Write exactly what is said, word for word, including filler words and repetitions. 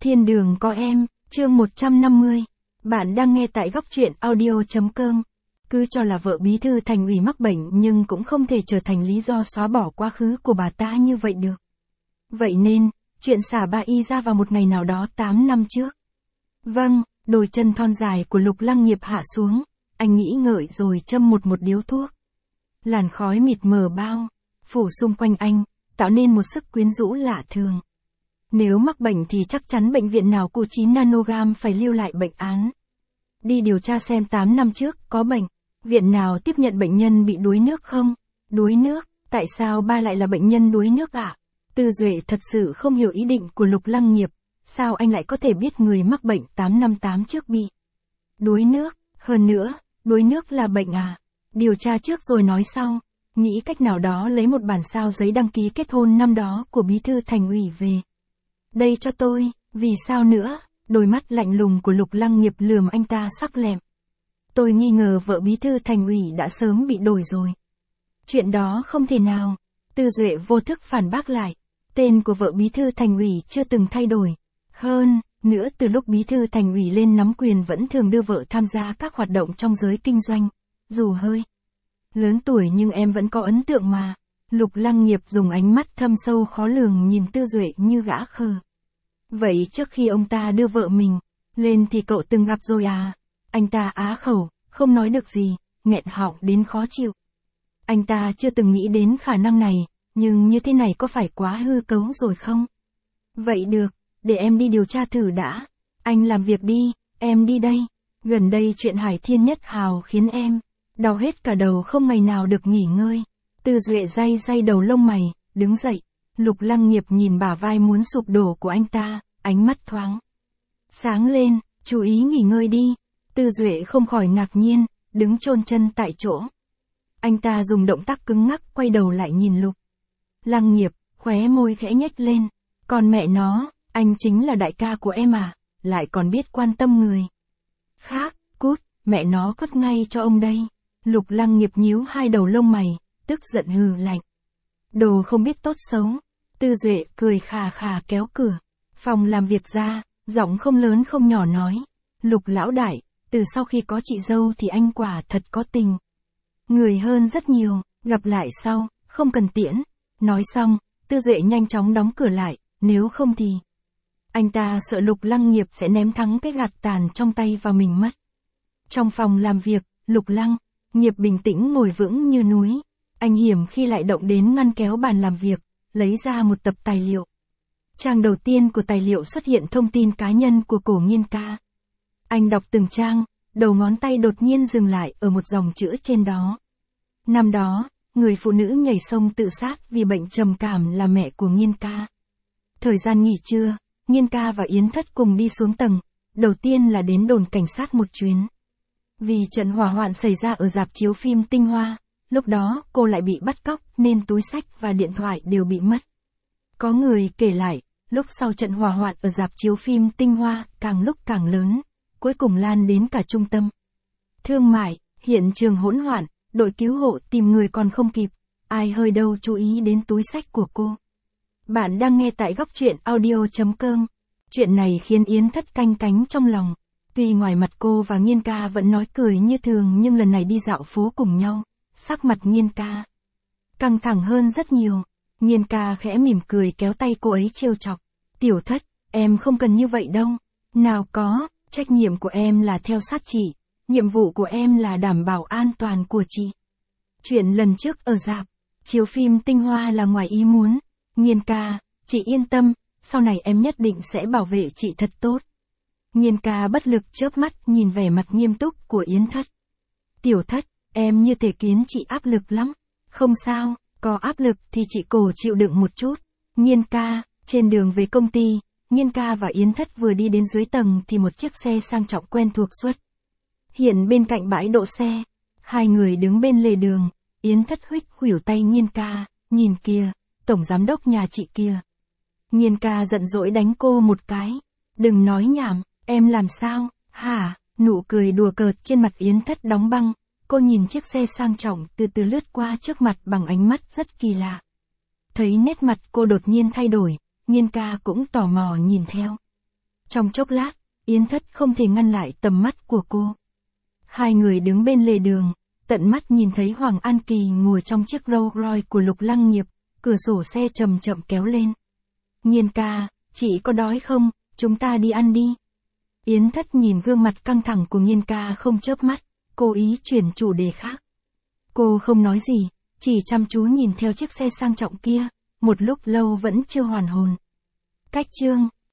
Thiên đường có em, chương một trăm năm mươi. Bạn đang nghe tại góc truyện audio chấm com. Cứ cho là vợ bí thư thành ủy mắc bệnh nhưng cũng không thể trở thành lý do xóa bỏ quá khứ của bà ta như vậy được. Vậy nên, chuyện xả bà y ra vào một ngày nào đó tám năm trước. Vâng, đôi chân thon dài của Lục Lăng Nghiệp hạ xuống, anh nghĩ ngợi rồi châm một một điếu thuốc. Làn khói mịt mờ bao, phủ xung quanh anh, tạo nên một sức quyến rũ lạ thường. Nếu mắc bệnh thì chắc chắn bệnh viện nào của chín nanogam phải lưu lại bệnh án. Đi điều tra xem tám năm trước có bệnh, viện nào tiếp nhận bệnh nhân bị đuối nước không? Đuối nước, tại sao ba lại là bệnh nhân đuối nước ạ? À? Tư Duệ thật sự không hiểu ý định của Lục Lăng Nghiệp, sao anh lại có thể biết người mắc bệnh tám năm tám trước bị đuối nước, hơn nữa, đuối nước là bệnh à? Điều tra trước rồi nói sau, nghĩ cách nào đó lấy một bản sao giấy đăng ký kết hôn năm đó của bí thư thành ủy về. Đây cho tôi, vì sao nữa? Đôi mắt lạnh lùng của Lục Lăng Nghiệp lườm anh ta sắc lẹm. Tôi nghi ngờ vợ bí thư thành ủy đã sớm bị đổi rồi. Chuyện đó không thể nào. Tư Duệ vô thức phản bác lại. Tên của vợ bí thư thành ủy chưa từng thay đổi. Hơn nữa từ lúc bí thư thành ủy lên nắm quyền vẫn thường đưa vợ tham gia các hoạt động trong giới kinh doanh. Dù hơi lớn tuổi nhưng em vẫn có ấn tượng mà. Lục Lăng Nghiệp dùng ánh mắt thâm sâu khó lường nhìn Tư Duệ như gã khờ. Vậy trước khi ông ta đưa vợ mình lên thì cậu từng gặp rồi à? Anh ta á khẩu, không nói được gì, nghẹn họng đến khó chịu. Anh ta chưa từng nghĩ đến khả năng này, nhưng như thế này có phải quá hư cấu rồi không? Vậy được, để em đi điều tra thử đã. Anh làm việc đi, em đi đây. Gần đây chuyện Hải Thiên Nhất Hào khiến em đau hết cả đầu không ngày nào được nghỉ ngơi. Tư Duệ day day đầu lông mày, đứng dậy. Lục Lăng Nghiệp nhìn bả vai muốn sụp đổ của anh ta, ánh mắt thoáng sáng lên, chú ý nghỉ ngơi đi. Tư Duệ không khỏi ngạc nhiên, đứng chôn chân tại chỗ. Anh ta dùng động tác cứng ngắc quay đầu lại nhìn Lục Lăng Nghiệp, khóe môi khẽ nhếch lên. Còn mẹ nó, anh chính là đại ca của em à, lại còn biết quan tâm người khác, cút, mẹ nó cất ngay cho ông đây. Lục Lăng Nghiệp nhíu hai đầu lông mày, tức giận hừ lạnh. Đồ không biết tốt xấu. Tư Duệ cười khà khà kéo cửa phòng làm việc ra, giọng không lớn không nhỏ nói. Lục lão đại, từ sau khi có chị dâu thì anh quả thật có tình người hơn rất nhiều, gặp lại sau, không cần tiễn. Nói xong, Tư Duệ nhanh chóng đóng cửa lại, nếu không thì anh ta sợ Lục Lăng Nghiệp sẽ ném thắng cái gạt tàn trong tay vào mình mất. Trong phòng làm việc, Lục Lăng Nghiệp bình tĩnh ngồi vững như núi. Anh hiểm khi lại động đến ngăn kéo bàn làm việc, lấy ra một tập tài liệu. Trang đầu tiên của tài liệu xuất hiện thông tin cá nhân của Cổ Nghiên Ca. Anh đọc từng trang, đầu ngón tay đột nhiên dừng lại ở một dòng chữ trên đó. Năm đó, người phụ nữ nhảy sông tự sát vì bệnh trầm cảm là mẹ của Nghiên Ca. Thời gian nghỉ trưa, Nghiên Ca và Yến Thất cùng đi xuống tầng, đầu tiên là đến đồn cảnh sát một chuyến. Vì trận hỏa hoạn xảy ra ở rạp chiếu phim Tinh Hoa, lúc đó cô lại bị bắt cóc nên túi xách và điện thoại đều bị mất. Có người kể lại, lúc sau trận hỏa hoạn ở rạp chiếu phim Tinh Hoa càng lúc càng lớn, cuối cùng lan đến cả trung tâm thương mại, hiện trường hỗn loạn, đội cứu hộ tìm người còn không kịp, ai hơi đâu chú ý đến túi xách của cô. Bạn đang nghe tại góc truyện audio chấm com. Chuyện này khiến Yến Thất canh cánh trong lòng. Tuy ngoài mặt cô và Nghiên Ca vẫn nói cười như thường nhưng lần này đi dạo phố cùng nhau, sắc mặt Nghiên Ca căng thẳng hơn rất nhiều. Nghiên Ca khẽ mỉm cười kéo tay cô ấy trêu chọc. Tiểu Thất, em không cần như vậy đâu. Nào có, trách nhiệm của em là theo sát chị, nhiệm vụ của em là đảm bảo an toàn của chị. Chuyện lần trước ở rạp chiếu phim Tinh Hoa là ngoài ý muốn. Nghiên Ca, chị yên tâm, sau này em nhất định sẽ bảo vệ chị thật tốt. Nghiên Ca bất lực chớp mắt nhìn vẻ mặt nghiêm túc của Yến Thất. Tiểu Thất, em như thể kiến chị áp lực lắm. Không sao, có áp lực thì chị cổ chịu đựng một chút. Nghiên Ca, trên đường về công ty, Nghiên Ca và Yến Thất vừa đi đến dưới tầng thì một chiếc xe sang trọng quen thuộc xuất hiện bên cạnh bãi đỗ xe. Hai người đứng bên lề đường, Yến Thất huých khuỷu tay Nghiên Ca, nhìn kìa, tổng giám đốc nhà chị kia. Nghiên Ca giận dỗi đánh cô một cái. Đừng nói nhảm, em làm sao, hả? Nụ cười đùa cợt trên mặt Yến Thất đóng băng. Cô nhìn chiếc xe sang trọng từ từ lướt qua trước mặt bằng ánh mắt rất kỳ lạ. Thấy nét mặt cô đột nhiên thay đổi, Nghiên Ca cũng tò mò nhìn theo. Trong chốc lát, Yến Thất không thể ngăn lại tầm mắt của cô. Hai người đứng bên lề đường, tận mắt nhìn thấy Hoàng An Kỳ ngồi trong chiếc Rolls Royce của Lục Lăng Nghiệp, cửa sổ xe chậm chậm kéo lên. Nhiên ca, chị có đói không, chúng ta đi ăn đi. Yến Thất nhìn gương mặt căng thẳng của Nhiên ca không chớp mắt, cố ý chuyển chủ đề khác. Cô không nói gì, chỉ chăm chú nhìn theo chiếc xe sang trọng kia, một lúc lâu vẫn chưa hoàn hồn. Cách chương